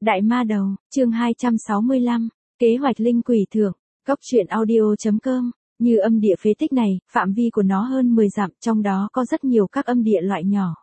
Đại ma đầu, chương 265, kế hoạch linh quỷ thưởng, góc truyện audio.com, như âm địa phế tích này, phạm vi của nó hơn 10 dặm, trong đó có rất nhiều các âm địa loại nhỏ.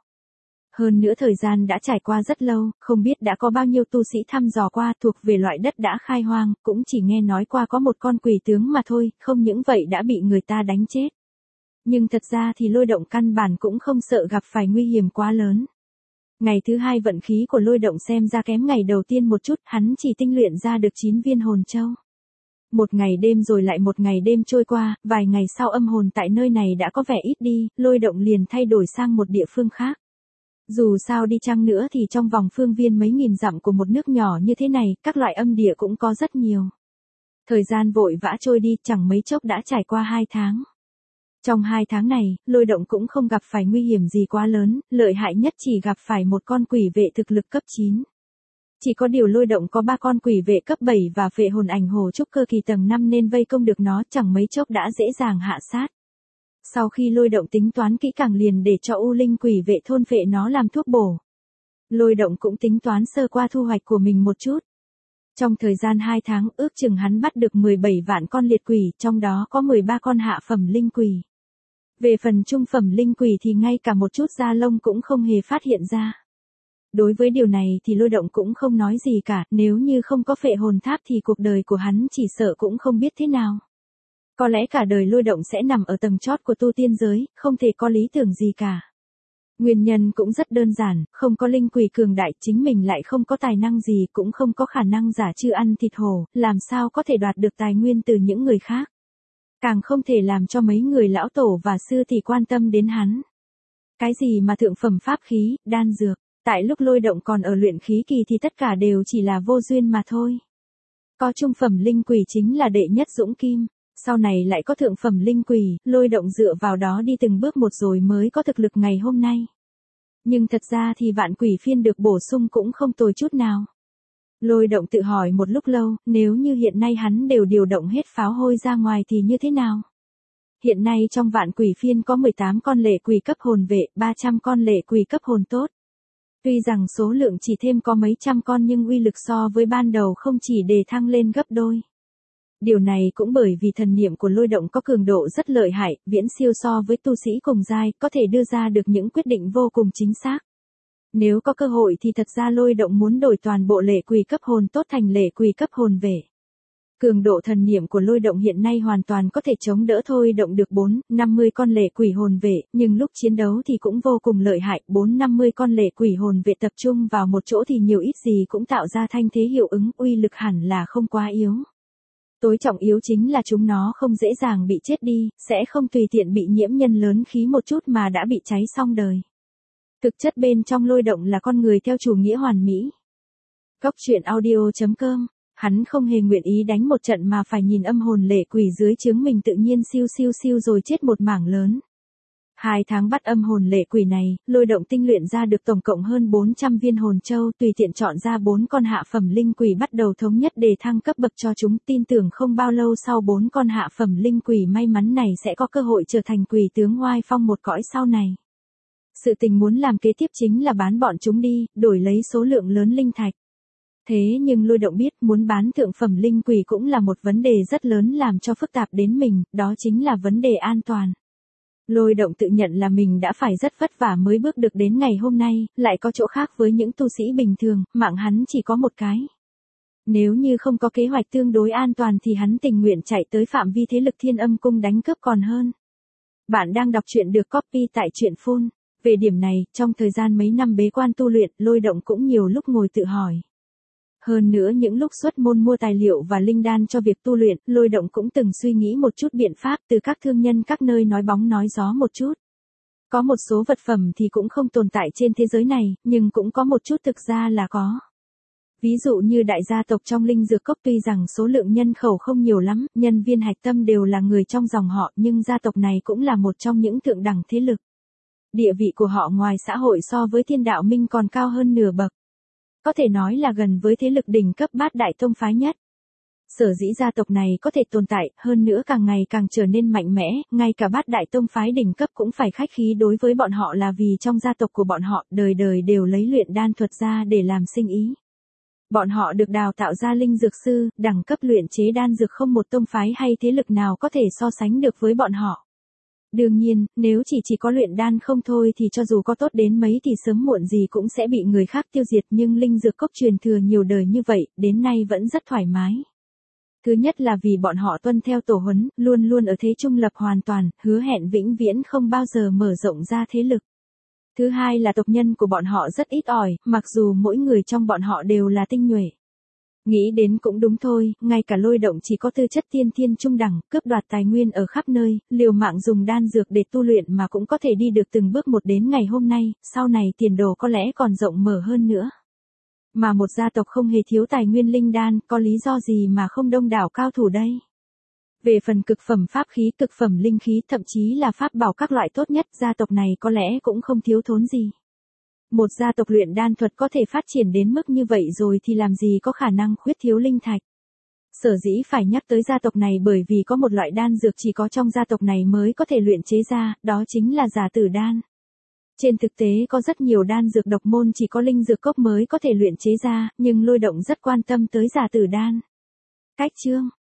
Hơn nữa thời gian đã trải qua rất lâu, không biết đã có bao nhiêu tu sĩ thăm dò qua thuộc về loại đất đã khai hoang, cũng chỉ nghe nói qua có một con quỷ tướng mà thôi, không những vậy đã bị người ta đánh chết. Nhưng thật ra thì Lôi Động căn bản cũng không sợ gặp phải nguy hiểm quá lớn. Ngày thứ hai vận khí của Lôi Động xem ra kém ngày đầu tiên một chút, hắn chỉ tinh luyện ra được 9 viên hồn châu. Một ngày đêm rồi lại một ngày đêm trôi qua, vài ngày sau âm hồn tại nơi này đã có vẻ ít đi, Lôi Động liền thay đổi sang một địa phương khác. Dù sao đi chăng nữa thì trong vòng phương viên mấy nghìn dặm của một nước nhỏ như thế này, các loại âm địa cũng có rất nhiều. Thời gian vội vã trôi đi, chẳng mấy chốc đã trải qua 2 tháng. Trong 2 tháng này, Lôi Động cũng không gặp phải nguy hiểm gì quá lớn, lợi hại nhất chỉ gặp phải một con quỷ vệ thực lực cấp 9. Chỉ có điều Lôi Động có 3 con quỷ vệ cấp 7 và phệ hồn ảnh hồ trúc cơ kỳ tầng 5 nên vây công được nó chẳng mấy chốc đã dễ dàng hạ sát. Sau khi Lôi Động tính toán kỹ càng liền để cho U Linh quỷ vệ thôn phệ nó làm thuốc bổ. Lôi Động cũng tính toán sơ qua thu hoạch của mình một chút. Trong thời gian 2 tháng ước chừng hắn bắt được 17 vạn con liệt quỷ, trong đó có 13 con hạ phẩm linh quỷ. Về phần trung phẩm linh quỷ thì ngay cả một chút da lông cũng không hề phát hiện ra. Đối với điều này thì Lôi Động cũng không nói gì cả, nếu như không có phệ hồn tháp thì cuộc đời của hắn chỉ sợ cũng không biết thế nào. Có lẽ cả đời Lôi Động sẽ nằm ở tầng chót của tu tiên giới, không thể có lý tưởng gì cả. Nguyên nhân cũng rất đơn giản, không có linh quỷ cường đại, chính mình lại không có tài năng gì, cũng không có khả năng giả chư ăn thịt hổ, làm sao có thể đoạt được tài nguyên từ những người khác. Càng không thể làm cho mấy người lão tổ và sư thì quan tâm đến hắn. Cái gì mà thượng phẩm pháp khí, đan dược, tại lúc Lôi Động còn ở luyện khí kỳ thì tất cả đều chỉ là vô duyên mà thôi. Có trung phẩm linh quỷ chính là đệ nhất dũng kim, sau này lại có thượng phẩm linh quỷ, Lôi Động dựa vào đó đi từng bước một rồi mới có thực lực ngày hôm nay. Nhưng thật ra thì vạn quỷ phiên được bổ sung cũng không tồi chút nào. Lôi Động tự hỏi một lúc lâu, nếu như hiện nay hắn đều điều động hết pháo hôi ra ngoài thì như thế nào? Hiện nay trong vạn quỷ phiên có 18 con lệ quỷ cấp hồn vệ, 300 con lệ quỷ cấp hồn tốt. Tuy rằng số lượng chỉ thêm có mấy trăm con nhưng uy lực so với ban đầu không chỉ đề thăng lên gấp đôi. Điều này cũng bởi vì thần niệm của Lôi Động có cường độ rất lợi hại, viễn siêu so với tu sĩ cùng giai, có thể đưa ra được những quyết định vô cùng chính xác. Nếu có cơ hội thì thật ra Lôi Động muốn đổi toàn bộ lệ quỷ cấp hồn tốt thành lệ quỷ cấp hồn vệ. Cường độ thần niệm của Lôi Động hiện nay hoàn toàn có thể chống đỡ thôi động được 4-50 con lệ quỷ hồn vệ, nhưng lúc chiến đấu thì cũng vô cùng lợi hại, 4-50 con lệ quỷ hồn vệ tập trung vào một chỗ thì nhiều ít gì cũng tạo ra thanh thế hiệu ứng, uy lực hẳn là không quá yếu. Tối trọng yếu chính là chúng nó không dễ dàng bị chết đi, sẽ không tùy tiện bị nhiễm nhân lớn khí một chút mà đã bị cháy xong đời. Thực chất bên trong Lôi Động là con người theo chủ nghĩa hoàn mỹ. Góc truyện audio.com, hắn không hề nguyện ý đánh một trận mà phải nhìn âm hồn lệ quỷ dưới trướng mình tự nhiên siêu siêu siêu rồi chết một mảng lớn. 2 tháng bắt âm hồn lệ quỷ này, Lôi Động tinh luyện ra được tổng cộng hơn 400 viên hồn châu, tùy tiện chọn ra 4 con hạ phẩm linh quỷ bắt đầu thống nhất đề thăng cấp bậc cho chúng, tin tưởng không bao lâu sau 4 con hạ phẩm linh quỷ may mắn này sẽ có cơ hội trở thành quỷ tướng oai phong một cõi sau này. Sự tình muốn làm kế tiếp chính là bán bọn chúng đi, đổi lấy số lượng lớn linh thạch. Thế nhưng Lôi Động biết muốn bán thượng phẩm linh quỷ cũng là một vấn đề rất lớn làm cho phức tạp đến mình, đó chính là vấn đề an toàn. Lôi Động tự nhận là mình đã phải rất vất vả mới bước được đến ngày hôm nay, lại có chỗ khác với những tu sĩ bình thường, mạng hắn chỉ có một cái. Nếu như không có kế hoạch tương đối an toàn thì hắn tình nguyện chạy tới phạm vi thế lực Thiên Âm Cung đánh cướp còn hơn. Bạn đang đọc truyện được copy tại truyện Phun. Về điểm này, trong thời gian mấy năm bế quan tu luyện, Lôi Động cũng nhiều lúc ngồi tự hỏi. Hơn nữa những lúc xuất môn mua tài liệu và linh đan cho việc tu luyện, Lôi Động cũng từng suy nghĩ một chút biện pháp từ các thương nhân các nơi nói bóng nói gió một chút. Có một số vật phẩm thì cũng không tồn tại trên thế giới này, nhưng cũng có một chút thực ra là có. Ví dụ như đại gia tộc trong linh dược cốc tuy rằng số lượng nhân khẩu không nhiều lắm, nhân viên hạch tâm đều là người trong dòng họ nhưng gia tộc này cũng là một trong những thượng đẳng thế lực. Địa vị của họ ngoài xã hội so với Thiên Đạo Minh còn cao hơn nửa bậc. Có thể nói là gần với thế lực đỉnh cấp bát đại tông phái nhất. Sở dĩ gia tộc này có thể tồn tại, hơn nữa càng ngày càng trở nên mạnh mẽ, ngay cả bát đại tông phái đỉnh cấp cũng phải khách khí đối với bọn họ là vì trong gia tộc của bọn họ đời đời đều lấy luyện đan thuật ra để làm sinh ý. Bọn họ được đào tạo ra linh dược sư, đẳng cấp luyện chế đan dược không một tông phái hay thế lực nào có thể so sánh được với bọn họ. Đương nhiên, nếu chỉ có luyện đan không thôi thì cho dù có tốt đến mấy thì sớm muộn gì cũng sẽ bị người khác tiêu diệt, nhưng linh dược cốc truyền thừa nhiều đời như vậy, đến nay vẫn rất thoải mái. Thứ nhất là vì bọn họ tuân theo tổ huấn, luôn luôn ở thế trung lập hoàn toàn, hứa hẹn vĩnh viễn không bao giờ mở rộng ra thế lực. Thứ hai là tộc nhân của bọn họ rất ít ỏi, mặc dù mỗi người trong bọn họ đều là tinh nhuệ. Nghĩ đến cũng đúng thôi, ngay cả Lôi Động chỉ có tư chất tiên thiên trung đẳng, cướp đoạt tài nguyên ở khắp nơi, liều mạng dùng đan dược để tu luyện mà cũng có thể đi được từng bước một đến ngày hôm nay, sau này tiền đồ có lẽ còn rộng mở hơn nữa. Mà một gia tộc không hề thiếu tài nguyên linh đan, có lý do gì mà không đông đảo cao thủ đây? Về phần cực phẩm pháp khí, cực phẩm linh khí, thậm chí là pháp bảo các loại tốt nhất, gia tộc này có lẽ cũng không thiếu thốn gì. Một gia tộc luyện đan thuật có thể phát triển đến mức như vậy rồi thì làm gì có khả năng khuyết thiếu linh thạch. Sở dĩ phải nhắc tới gia tộc này bởi vì có một loại đan dược chỉ có trong gia tộc này mới có thể luyện chế ra, đó chính là giả tử đan. Trên thực tế có rất nhiều đan dược độc môn chỉ có linh dược cốc mới có thể luyện chế ra, nhưng Lôi Động rất quan tâm tới giả tử đan. Cách chương